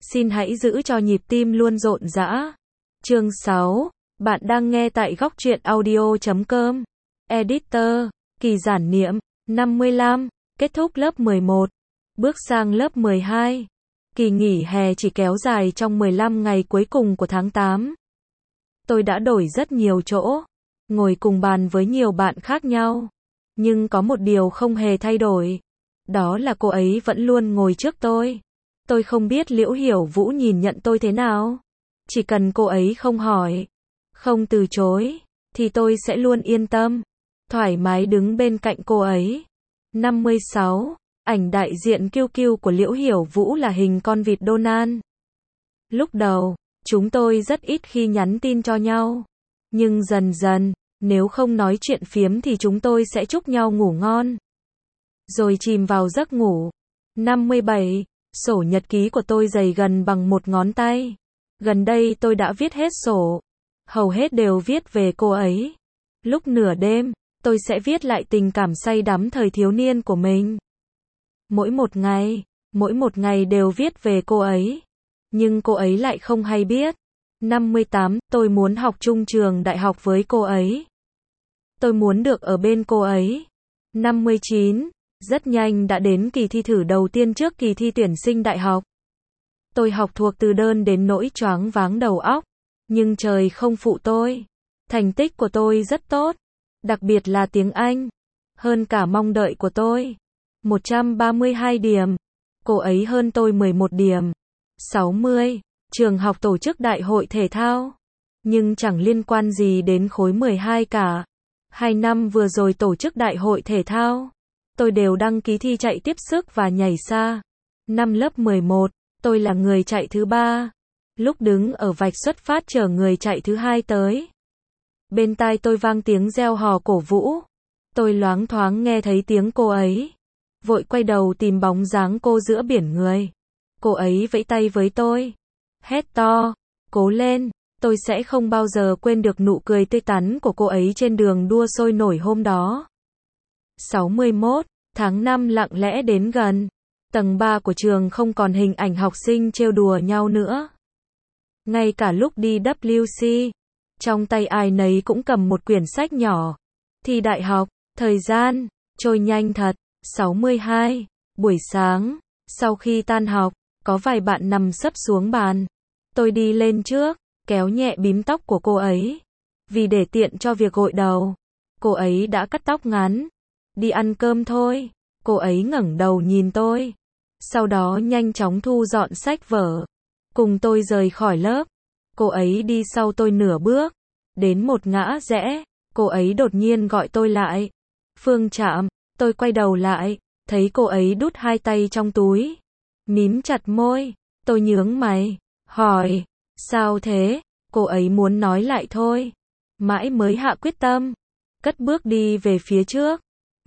Xin hãy giữ cho nhịp tim luôn rộn rã. Chương 6. Bạn đang nghe tại góc truyện audio.com. Editor, Kỳ giản niệm, 55, kết thúc lớp 11, bước sang lớp 12. Kỳ nghỉ hè chỉ kéo dài trong 15 ngày cuối cùng của tháng 8. Tôi đã đổi rất nhiều chỗ, ngồi cùng bàn với nhiều bạn khác nhau. Nhưng có một điều không hề thay đổi. Đó là cô ấy vẫn luôn ngồi trước tôi. Tôi không biết Liễu Hiểu Vũ nhìn nhận tôi thế nào. Chỉ cần cô ấy không hỏi, không từ chối, thì tôi sẽ luôn yên tâm, thoải mái đứng bên cạnh cô ấy. 56. Ảnh đại diện QQ của Liễu Hiểu Vũ là hình con vịt Donald. Lúc đầu, chúng tôi rất ít khi nhắn tin cho nhau. Nhưng dần dần, nếu không nói chuyện phiếm thì chúng tôi sẽ chúc nhau ngủ ngon. Rồi chìm vào giấc ngủ. 57. Sổ nhật ký của tôi dày gần bằng một ngón tay. Gần đây tôi đã viết hết sổ. Hầu hết đều viết về cô ấy. Lúc nửa đêm, tôi sẽ viết lại tình cảm say đắm thời thiếu niên của mình. Mỗi một ngày đều viết về cô ấy. Nhưng cô ấy lại không hay biết. 58. Tôi muốn học chung trường đại học với cô ấy. Tôi muốn được ở bên cô ấy. 59. Rất nhanh đã đến kỳ thi thử đầu tiên trước kỳ thi tuyển sinh đại học. Tôi học thuộc từ đơn đến nỗi choáng váng đầu óc. Nhưng trời không phụ tôi. Thành tích của tôi rất tốt. Đặc biệt là tiếng Anh. Hơn cả mong đợi của tôi. 132 điểm. Cô ấy hơn tôi 11 điểm. 60. Trường học tổ chức đại hội thể thao. Nhưng chẳng liên quan gì đến khối 12 cả. 2 năm vừa rồi tổ chức đại hội thể thao. Tôi đều đăng ký thi chạy tiếp sức và nhảy xa. Năm lớp 11, tôi là người chạy thứ 3. Lúc đứng ở vạch xuất phát chờ người chạy thứ 2 tới. Bên tai tôi vang tiếng reo hò cổ vũ. Tôi loáng thoáng nghe thấy tiếng cô ấy. Vội quay đầu tìm bóng dáng cô giữa biển người. Cô ấy vẫy tay với tôi. Hét to, cố lên. Tôi sẽ không bao giờ quên được nụ cười tươi tắn của cô ấy trên đường đua sôi nổi hôm đó. 61. Tháng 5 lặng lẽ đến gần. Tầng 3 của trường không còn hình ảnh học sinh trêu đùa nhau nữa. Ngay cả lúc đi WC, trong tay ai nấy cũng cầm một quyển sách nhỏ. Thi đại học, thời gian trôi nhanh thật. 62. Buổi sáng, sau khi tan học, có vài bạn nằm sấp xuống bàn. Tôi đi lên trước, kéo nhẹ bím tóc của cô ấy. Vì để tiện cho việc gội đầu, cô ấy đã cắt tóc ngắn. Đi ăn cơm thôi. Cô ấy ngẩng đầu nhìn tôi. Sau đó nhanh chóng thu dọn sách vở. Cùng tôi rời khỏi lớp. Cô ấy đi sau tôi nửa bước. Đến một ngã rẽ, cô ấy đột nhiên gọi tôi lại. Phương Trạm. Tôi quay đầu lại, thấy cô ấy đút hai tay trong túi. Mím chặt môi. Tôi nhướng mày, hỏi, sao thế? Cô ấy muốn nói lại thôi. Mãi mới hạ quyết tâm. Cất bước đi về phía trước.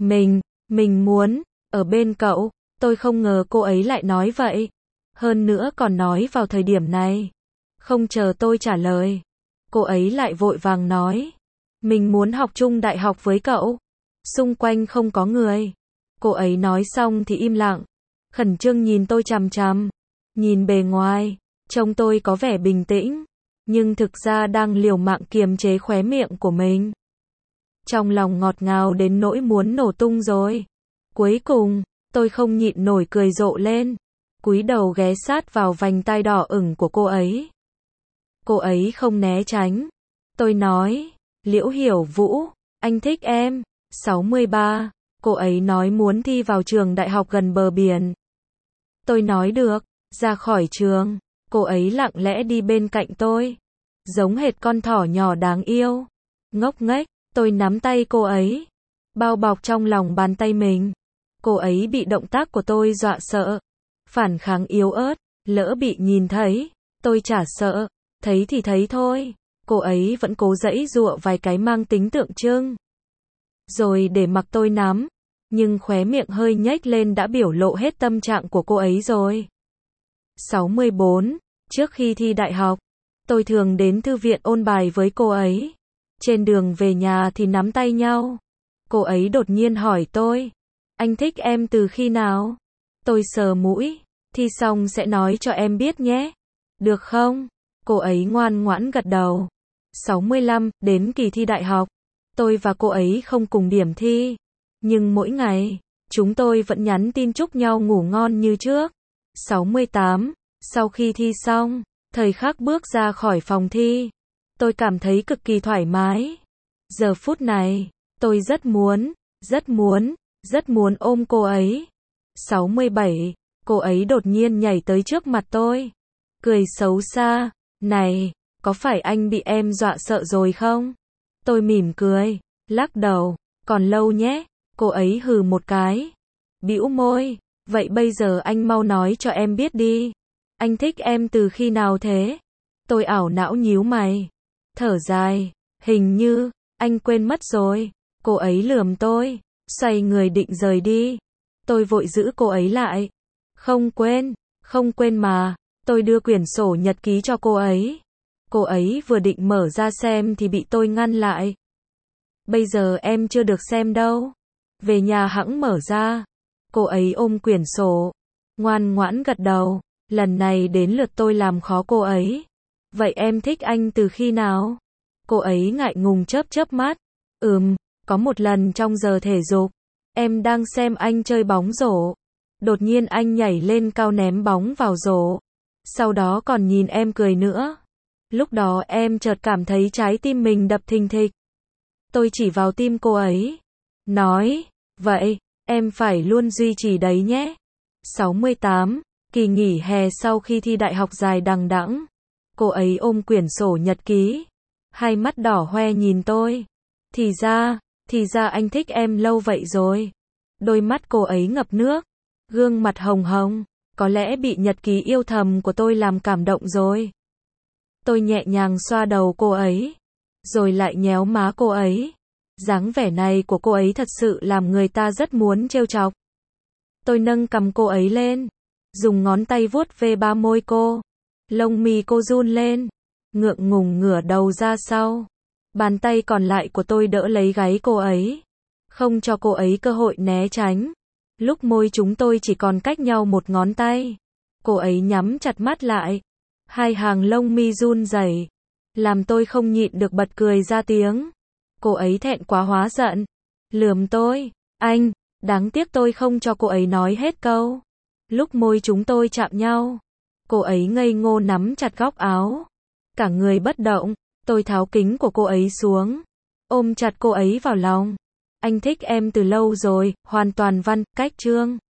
Mình muốn ở bên cậu. Tôi không ngờ cô ấy lại nói vậy. Hơn nữa còn nói vào thời điểm này. Không chờ tôi trả lời, cô ấy lại vội vàng nói. Mình muốn học chung đại học với cậu. Xung quanh không có người. Cô ấy nói xong thì im lặng. Khẩn trương nhìn tôi chằm chằm. Nhìn bề ngoài, trông tôi có vẻ bình tĩnh. Nhưng thực ra đang liều mạng kiềm chế khóe miệng của mình. Trong lòng ngọt ngào đến nỗi muốn nổ tung rồi. Cuối cùng, tôi không nhịn nổi cười rộ lên. Cúi đầu ghé sát vào vành tai đỏ ửng của cô ấy. Cô ấy không né tránh. Tôi nói, Liễu Hiểu Vũ, anh thích em. 63. Cô ấy nói muốn thi vào trường đại học gần bờ biển. Tôi nói được. Ra khỏi trường, cô ấy lặng lẽ đi bên cạnh tôi. Giống hệt con thỏ nhỏ đáng yêu. Ngốc nghếch, tôi nắm tay cô ấy. Bao bọc trong lòng bàn tay mình. Cô ấy bị động tác của tôi dọa sợ. Phản kháng yếu ớt, lỡ bị nhìn thấy. Tôi chả sợ, thấy thì thấy thôi. Cô ấy vẫn cố giãy giụa vài cái mang tính tượng trưng. Rồi để mặc tôi nắm. Nhưng khóe miệng hơi nhếch lên đã biểu lộ hết tâm trạng của cô ấy rồi. 64. Trước khi thi đại học, tôi thường đến thư viện ôn bài với cô ấy. Trên đường về nhà thì nắm tay nhau. Cô ấy đột nhiên hỏi tôi, anh thích em từ khi nào? Tôi sờ mũi, Thi xong sẽ nói cho em biết nhé. Được không? Cô ấy ngoan ngoãn gật đầu. 65, đến kỳ thi đại học. Tôi và cô ấy không cùng điểm thi. Nhưng mỗi ngày, chúng tôi vẫn nhắn tin chúc nhau ngủ ngon như trước. 68, sau khi thi xong, thời khắc bước ra khỏi phòng thi. Tôi cảm thấy cực kỳ thoải mái. Giờ phút này, tôi rất muốn ôm cô ấy. 67, cô ấy đột nhiên nhảy tới trước mặt tôi. Cười xấu xa, này, có phải anh bị em dọa sợ rồi không? Tôi mỉm cười, lắc đầu, còn lâu nhé. Cô ấy hừ một cái, bĩu môi, vậy bây giờ anh mau nói cho em biết đi. Anh thích em từ khi nào thế? Tôi ảo não nhíu mày, thở dài, hình như, anh quên mất rồi. Cô ấy lườm tôi, xoay người định rời đi. Tôi vội giữ cô ấy lại. Không quên mà. Tôi đưa quyển sổ nhật ký cho cô ấy. Cô ấy vừa định mở ra xem thì bị tôi ngăn lại. Bây giờ em chưa được xem đâu. Về nhà hẵng mở ra. Cô ấy ôm quyển sổ, ngoan ngoãn gật đầu. Lần này đến lượt tôi làm khó cô ấy. Vậy em thích anh từ khi nào? Cô ấy ngại ngùng chớp mắt. Có một lần trong giờ thể dục, em đang xem anh chơi bóng rổ. Đột nhiên anh nhảy lên cao ném bóng vào rổ. Sau đó còn nhìn em cười nữa. Lúc đó em chợt cảm thấy trái tim mình đập thình thịch. Tôi chỉ vào tim cô ấy, nói, vậy, em phải luôn duy trì đấy nhé. 68, kỳ nghỉ hè sau khi thi đại học dài đằng đẵng. Cô ấy ôm quyển sổ nhật ký, hai mắt đỏ hoe nhìn tôi. Thì ra anh thích em lâu vậy rồi. Đôi mắt cô ấy ngập nước, gương mặt hồng hồng, có lẽ bị nhật ký yêu thầm của tôi làm cảm động rồi. Tôi nhẹ nhàng xoa đầu cô ấy, rồi lại nhéo má cô ấy. Dáng vẻ này của cô ấy thật sự làm người ta rất muốn trêu chọc. Tôi nâng cằm cô ấy lên, dùng ngón tay vuốt ve ba môi cô. Lông mi cô run lên, ngượng ngùng ngửa đầu ra sau. Bàn tay còn lại của tôi đỡ lấy gáy cô ấy, không cho cô ấy cơ hội né tránh. Lúc môi chúng tôi chỉ còn cách nhau một ngón tay, cô ấy nhắm chặt mắt lại, hai hàng lông mi run rẩy, làm tôi không nhịn được bật cười ra tiếng. Cô ấy thẹn quá hóa giận, lườm tôi, anh, đáng tiếc tôi không cho cô ấy nói hết câu. Lúc môi chúng tôi chạm nhau, cô ấy ngây ngô nắm chặt góc áo, cả người bất động. Tôi tháo kính của cô ấy xuống, ôm chặt cô ấy vào lòng. Anh thích em từ lâu rồi, hoàn toàn văn, cách chương.